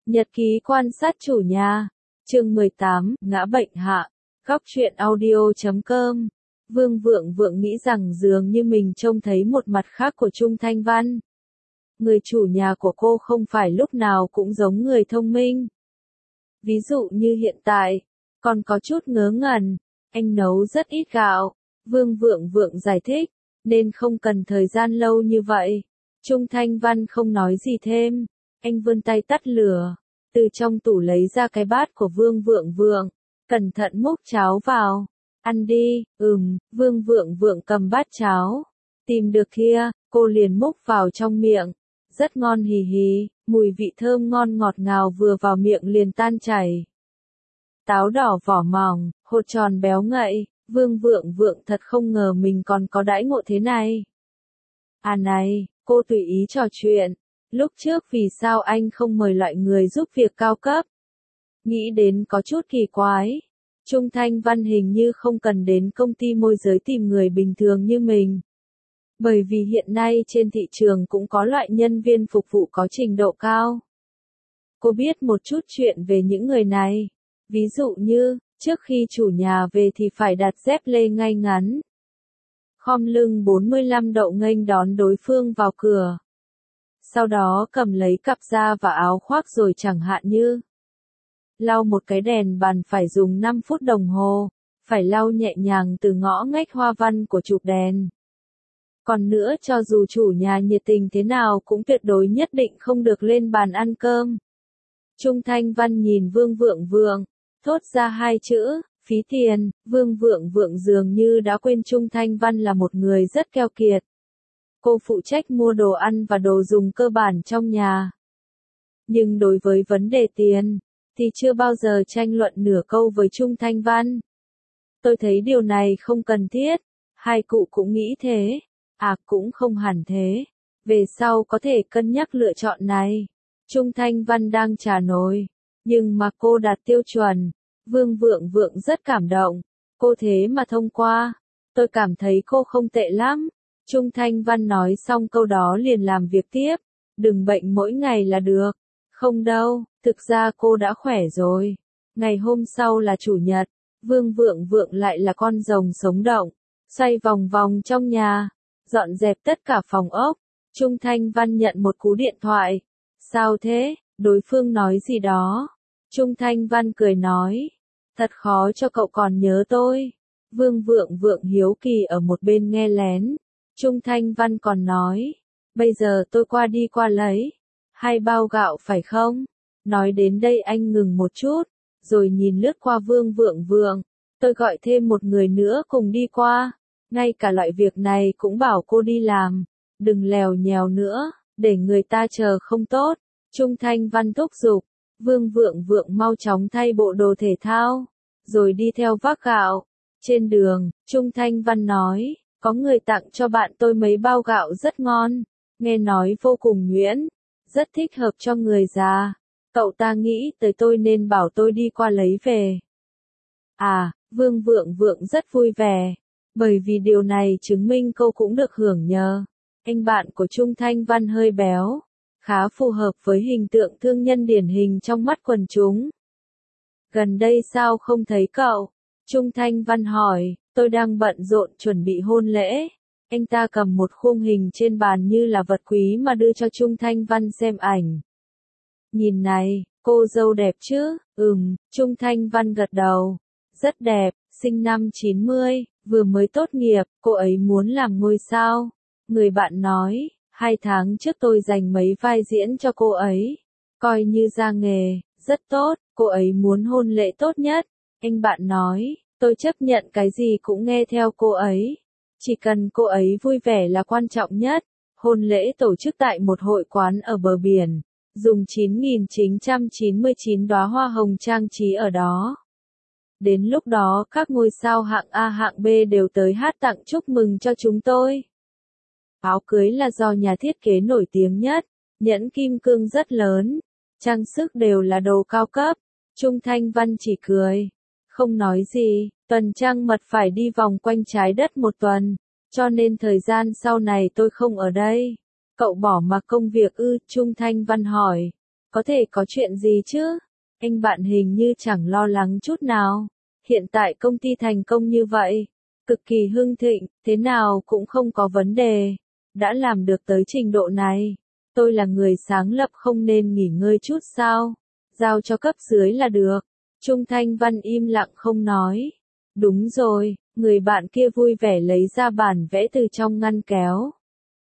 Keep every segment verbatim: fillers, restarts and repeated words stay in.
Nhật ký quan sát chủ nhà. Chương mười tám, ngã bệnh hạ. Góc truyện audio chấm com. Vương Vượng Vượng nghĩ rằng dường như mình trông thấy một mặt khác của Trung Thanh Văn. Người chủ nhà của cô không phải lúc nào cũng giống người thông minh. Ví dụ như hiện tại, còn có chút ngớ ngẩn, anh nấu rất ít gạo. Vương Vượng Vượng giải thích, nên không cần thời gian lâu như vậy. Trung Thanh Văn không nói gì thêm, anh vươn tay tắt lửa, từ trong tủ lấy ra cái bát của Vương Vượng Vượng, cẩn thận múc cháo vào. Ăn đi. Ừm, Vương Vượng Vượng cầm bát cháo, tìm được kia, cô liền múc vào trong miệng. Rất ngon hì hì, mùi vị thơm ngon ngọt ngào vừa vào miệng liền tan chảy. Táo đỏ vỏ mỏng, hột tròn béo ngậy, Vương Vượng Vượng thật không ngờ mình còn có đãi ngộ thế này. À này, cô tùy ý trò chuyện, lúc trước vì sao anh không mời loại người giúp việc cao cấp? Nghĩ đến có chút kỳ quái, Trung Thanh Văn hình như không cần đến công ty môi giới tìm người bình thường như mình. Bởi vì hiện nay trên thị trường cũng có loại nhân viên phục vụ có trình độ cao. Cô biết một chút chuyện về những người này. Ví dụ như, trước khi chủ nhà về thì phải đặt dép lê ngay ngắn. Khom lưng bốn mươi lăm độ nghênh đón đối phương vào cửa. Sau đó cầm lấy cặp da và áo khoác rồi chẳng hạn như. Lau một cái đèn bàn phải dùng năm phút đồng hồ, phải lau nhẹ nhàng từ ngõ ngách hoa văn của chụp đèn. Còn nữa cho dù chủ nhà nhiệt tình thế nào cũng tuyệt đối nhất định không được lên bàn ăn cơm. Trung Thanh Văn nhìn Vương Vượng Vượng, thốt ra hai chữ, phí tiền. Vương Vượng Vượng dường như đã quên Trung Thanh Văn là một người rất keo kiệt. Cô phụ trách mua đồ ăn và đồ dùng cơ bản trong nhà. Nhưng đối với vấn đề tiền, thì chưa bao giờ tranh luận nửa câu với Trung Thanh Văn. Tôi thấy điều này không cần thiết, hai cụ cũng nghĩ thế. À cũng không hẳn thế, về sau có thể cân nhắc lựa chọn này. Trung Thanh Văn đang trà nồi, nhưng mà cô đạt tiêu chuẩn. Vương Vượng Vượng rất cảm động, cô thế mà thông qua, tôi cảm thấy cô không tệ lắm. Trung Thanh Văn nói xong câu đó liền làm việc tiếp, đừng bệnh mỗi ngày là được. Không đâu, thực ra cô đã khỏe rồi. Ngày hôm sau là chủ nhật, Vương Vượng Vượng lại là con rồng sống động, xoay vòng vòng trong nhà, dọn dẹp tất cả phòng ốc. Trung Thanh Văn nhận một cú điện thoại. Sao thế? Đối phương nói gì đó. Trung Thanh Văn cười nói, thật khó cho cậu còn nhớ tôi. Vương Vượng Vượng hiếu kỳ ở một bên nghe lén. Trung Thanh Văn còn nói, bây giờ tôi qua đi qua lấy. Hai bao gạo phải không? Nói đến đây anh ngừng một chút, rồi nhìn lướt qua Vương Vượng Vượng. Tôi gọi thêm một người nữa cùng đi qua. Ngay cả loại việc này cũng bảo cô đi làm. Đừng lèo nhèo nữa, để người ta chờ không tốt. Trung Thanh Văn thúc giục. Vương Vượng Vượng mau chóng thay bộ đồ thể thao, rồi đi theo vác gạo. Trên đường, Trung Thanh Văn nói, có người tặng cho bạn tôi mấy bao gạo rất ngon, nghe nói vô cùng nhuyễn, rất thích hợp cho người già. Cậu ta nghĩ tới tôi nên bảo tôi đi qua lấy về. À, Vương Vượng Vượng rất vui vẻ, bởi vì điều này chứng minh cô cũng được hưởng nhờ. Anh bạn của Trung Thanh Văn hơi béo, khá phù hợp với hình tượng thương nhân điển hình trong mắt quần chúng. Gần đây sao không thấy cậu? Trung Thanh Văn hỏi, tôi đang bận rộn chuẩn bị hôn lễ. Anh ta cầm một khung hình trên bàn như là vật quý mà đưa cho Trung Thanh Văn xem ảnh. Nhìn này, cô dâu đẹp chứ? Ừm, Trung Thanh Văn gật đầu. Rất đẹp, sinh năm chín mươi, vừa mới tốt nghiệp, cô ấy muốn làm ngôi sao. Người bạn nói, hai tháng trước tôi dành mấy vai diễn cho cô ấy. Coi như ra nghề, rất tốt, cô ấy muốn hôn lễ tốt nhất. Anh bạn nói, tôi chấp nhận cái gì cũng nghe theo cô ấy. Chỉ cần cô ấy vui vẻ là quan trọng nhất. Hôn lễ tổ chức tại một hội quán ở bờ biển, dùng chín nghìn chín trăm chín mươi chín đóa hoa hồng trang trí ở đó. Đến lúc đó các ngôi sao hạng A hạng B đều tới hát tặng chúc mừng cho chúng tôi. Áo cưới là do nhà thiết kế nổi tiếng nhất, nhẫn kim cương rất lớn, trang sức đều là đồ cao cấp. Trung Thanh Văn chỉ cười, không nói gì. Tuần trăng mật phải đi vòng quanh trái đất một tuần, cho nên thời gian sau này tôi không ở đây. Cậu bỏ mặc công việc ư? Trung Thanh Văn hỏi. Có thể có chuyện gì chứ? Anh bạn hình như chẳng lo lắng chút nào. Hiện tại công ty thành công như vậy, cực kỳ hưng thịnh, thế nào cũng không có vấn đề. Đã làm được tới trình độ này, tôi là người sáng lập không nên nghỉ ngơi chút sao? Giao cho cấp dưới là được. Trung Thanh Văn im lặng không nói. Đúng rồi, người bạn kia vui vẻ lấy ra bản vẽ từ trong ngăn kéo.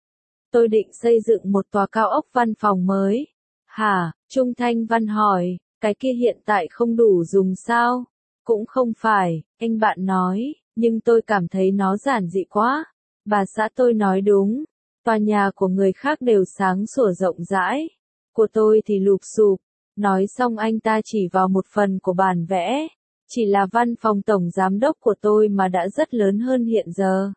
Tôi định xây dựng một tòa cao ốc văn phòng mới. Hả? Trung Thanh Văn hỏi, cái kia hiện tại không đủ dùng sao? Cũng không phải, anh bạn nói, nhưng tôi cảm thấy nó giản dị quá. Bà xã tôi nói đúng, tòa nhà của người khác đều sáng sủa rộng rãi, của tôi thì lụp xụp. Nói xong anh ta chỉ vào một phần của bản vẽ, chỉ là văn phòng tổng giám đốc của tôi mà đã rất lớn hơn hiện giờ.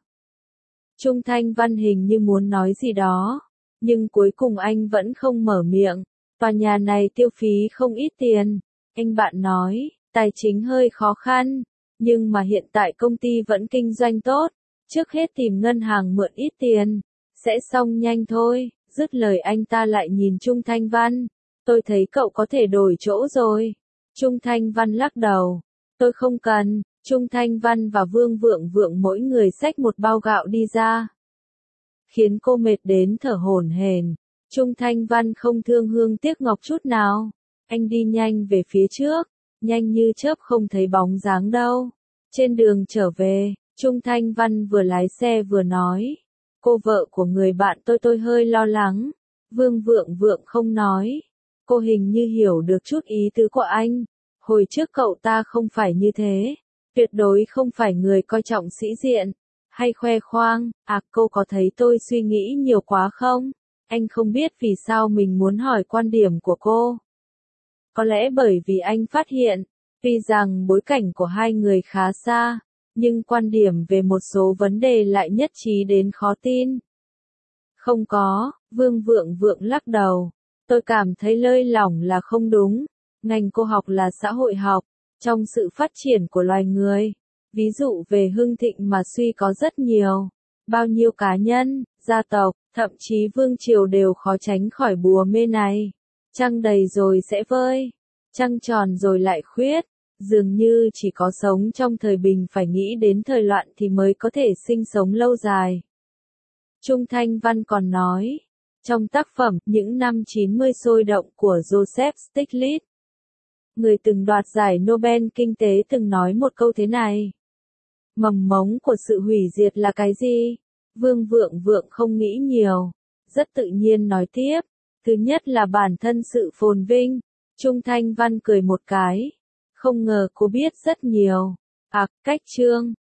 Trung Thanh Văn hình như muốn nói gì đó, nhưng cuối cùng anh vẫn không mở miệng. Tòa nhà này tiêu phí không ít tiền, anh bạn nói, tài chính hơi khó khăn, nhưng mà hiện tại công ty vẫn kinh doanh tốt, trước hết tìm ngân hàng mượn ít tiền, sẽ xong nhanh thôi. Dứt lời anh ta lại nhìn Trung Thanh Văn, tôi thấy cậu có thể đổi chỗ rồi. Trung Thanh Văn lắc đầu, tôi không cần. Trung Thanh Văn và Vương Vượng Vượng mỗi người xách một bao gạo đi ra, khiến cô mệt đến thở hổn hển. Trung Thanh Văn không thương hương tiếc ngọc chút nào, anh đi nhanh về phía trước, nhanh như chớp không thấy bóng dáng đâu. Trên đường trở về, Trung Thanh Văn vừa lái xe vừa nói, cô vợ của người bạn tôi tôi hơi lo lắng. Vương Vượng Vượng không nói, cô hình như hiểu được chút ý tứ của anh. Hồi trước cậu ta không phải như thế, tuyệt đối không phải người coi trọng sĩ diện, hay khoe khoang. À, cô có thấy tôi suy nghĩ nhiều quá không? Anh không biết vì sao mình muốn hỏi quan điểm của cô. Có lẽ bởi vì anh phát hiện, tuy rằng bối cảnh của hai người khá xa, nhưng quan điểm về một số vấn đề lại nhất trí đến khó tin. Không có, Vương Vượng Vượng lắc đầu. Tôi cảm thấy lơi lỏng là không đúng. Ngành cô học là xã hội học, trong sự phát triển của loài người. Ví dụ về hưng thịnh mà suy có rất nhiều. Bao nhiêu cá nhân, gia tộc, thậm chí vương triều đều khó tránh khỏi bùa mê này. Trăng đầy rồi sẽ vơi, trăng tròn rồi lại khuyết. Dường như chỉ có sống trong thời bình phải nghĩ đến thời loạn thì mới có thể sinh sống lâu dài. Trung Thanh Văn còn nói, trong tác phẩm Những năm chín mươi sôi động của Joseph Stiglitz, người từng đoạt giải Nobel Kinh tế từng nói một câu thế này. Mầm mống của sự hủy diệt là cái gì? Vương Vượng Vượng không nghĩ nhiều, rất tự nhiên nói tiếp. Thứ nhất là bản thân sự phồn vinh. Trung Thanh Văn cười một cái. Không ngờ cô biết rất nhiều. À, cách chương.